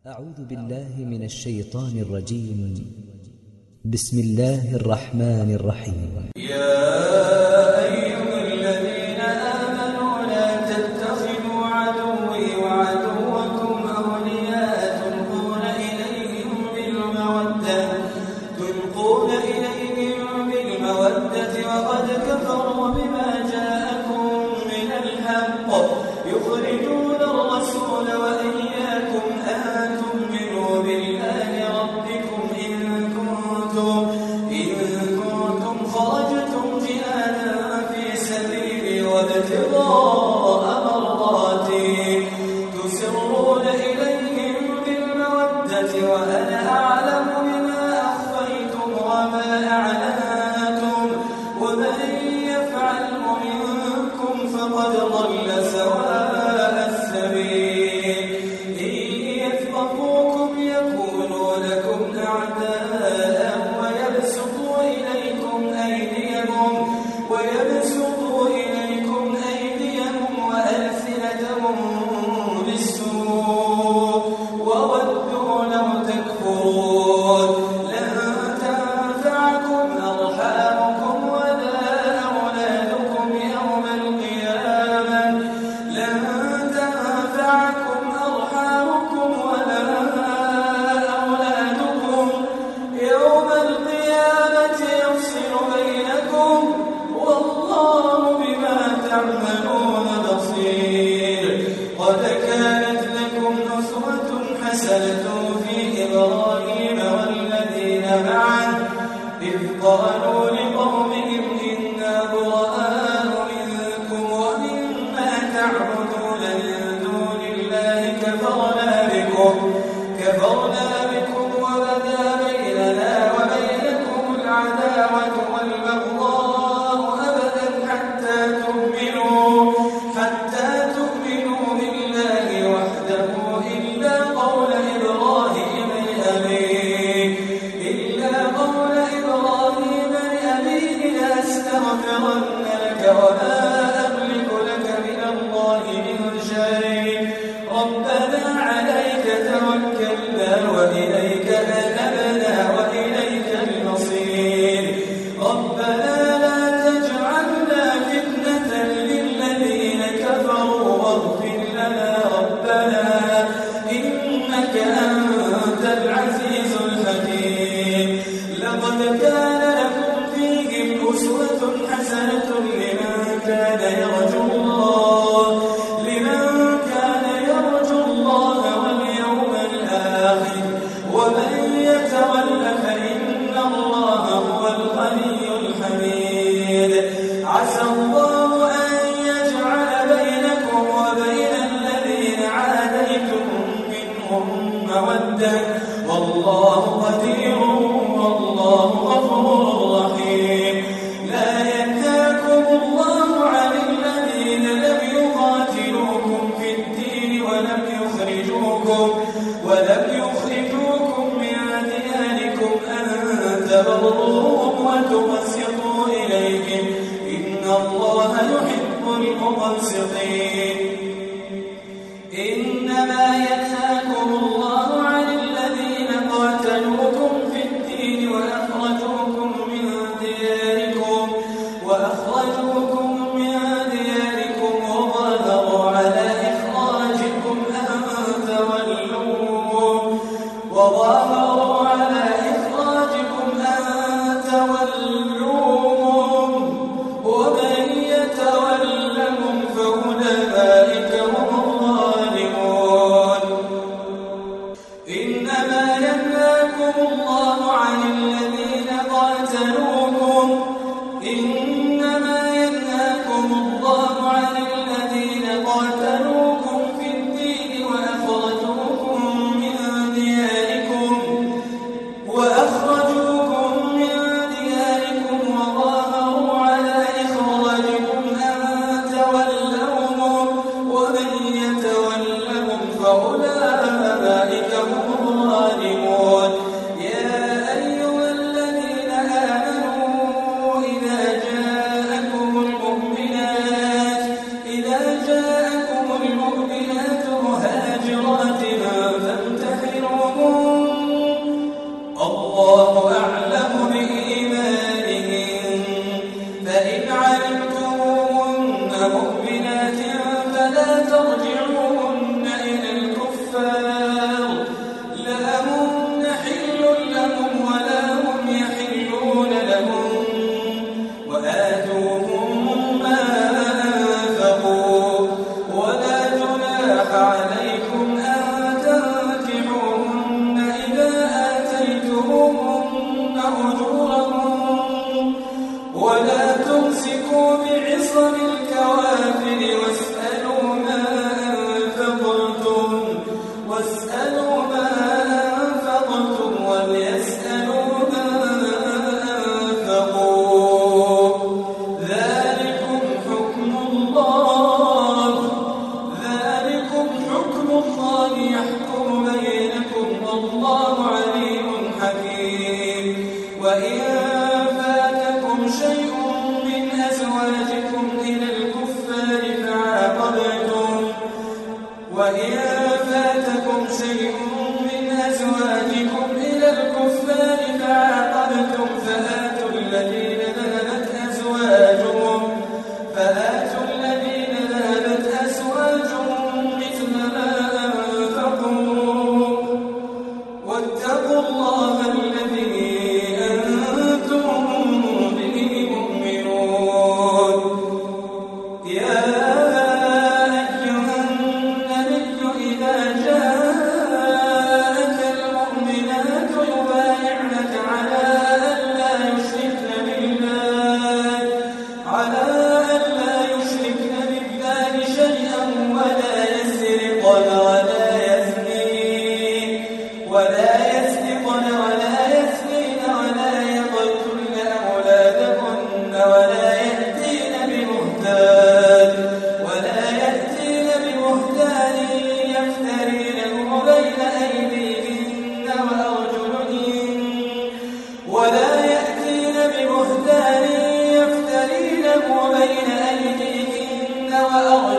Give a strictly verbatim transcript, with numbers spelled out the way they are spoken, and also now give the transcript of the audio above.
أعوذ بالله من الشيطان الرجيم. بسم الله الرحمن الرحيم. يا أيها الذين آمنوا لا تتخذوا عدوي وعدوكم أولياء تلقون إليهم بالمودة تلقون إليهم بالمودة وقد كفروا بما جاءكم من الحق يخرجون الرسول وإياكم أن تؤمنوا بالله ربكم إن كنتم إن كنتم خرجتم جهادا في سبيلي وابتغاء مرضاتي تسرون إليهم بالمودة وأنا أعلم بما أخفيتم وما أعلنتم ومن يفعله منكم فقد ضل سواء السبيل. إن يثقفوكم يكونوا لكم أعداء ويبسطوا إليكم أيديهم ويبسطوا إليكم أيديهم وألسنتهم بالسوء وودوا لو تكفرون. لن تنفعكم أرحامكم ولا أولادكم يوم القيامة لن تنفعكم أرحامكم ولا أولادكم يوم القيامة يفصل بينكم والله بما تعملون بصير. قد كانت لكم أسوة حسنة في إبراهيم والذين معه إذ قالوا لقومهم إنا براء منكم ومما تعبدون من دون الله كفرنا بكم كفرنا بكم وبدا بيننا وبينكم العداوة والبغضاء أبدا حتى تؤمنوا حتى تؤمنوا بالله وحده إلا قول إبراهيم لأبيه إلا قول إبراهيم لأبيه لأستغفرن لك وما أملك لك من الله من شيء ربنا عليك توكلنا وإليك أنبنا وإليك المصير. ربنا لا تجعلنا فتنة للذين كفروا واغفر لنا ربنا إنك أنت العزيز الحكيم. لقد كان لكم فيهم أسوة حسنة لمن كان يرجو الله لمن كان يرجو الله واليوم الآخر ومن يتول فإن الله هو الغني الحميد. عسى الله أن يجعل بينكم وبين الذين عاديتم منهم مودة والله قدير والله غفور رحيم. لا ينهاكم الله عن الذين لم يقاتلوكم في الدين ولم يخرجوكم ولم يخرجوكم من دياركم أن تبروهم وتقسطوا إليهم إن الله يحب المقسطين. إنما ينهاكم الله عن الذين قاتلوكم في الدين وأخرجوكم من دياركم وأخرجوكم من دياركم وظاهروا على إخراجكم أن تولوهم وظاهروا على إخراجكم أن تولوهم ومن يتولهم فأولئك هم الظالمون. إنما ينهاكم الله عن الذين قاتلوكم إنما ينهاكم الله عن الذين قاتلوكم في الدين وأخرجوكم من دياركم وأخرجوكم من دياركم وظاهروا على إخراجكم أن تولوهم ومن يتولهم فأولئك هم الظالمون. يا والله عليم حكيم. وإن فاتكم شيء من أزواجكم إلى الكفار فعاقبتم وإن فاتكم شيء من أزواجكم إلى الكفار فعاقبتم فآتوا الذين ذهبت أزواجهم فآتوا الذين ذهبت أزواجهم مثل ما أنفقوا واتقوا الله الذي أنتم به مؤمنون. يا أيها النبي إذا جاءك المؤمنات يبايعنك على أن لا يشركن بالله على أن لا يشركن بالله شيئا ولا يسرقن ولا يزنين ولا يسرقن ولا يزنين ولا يقتلن أولادهن ولا يأتين ببهتان ولا يأتين ببهتان يفترينه بين أيديهن وأرجلهن ولا يأتين ببهتان يفترينه بين أيديهن وأرجلهن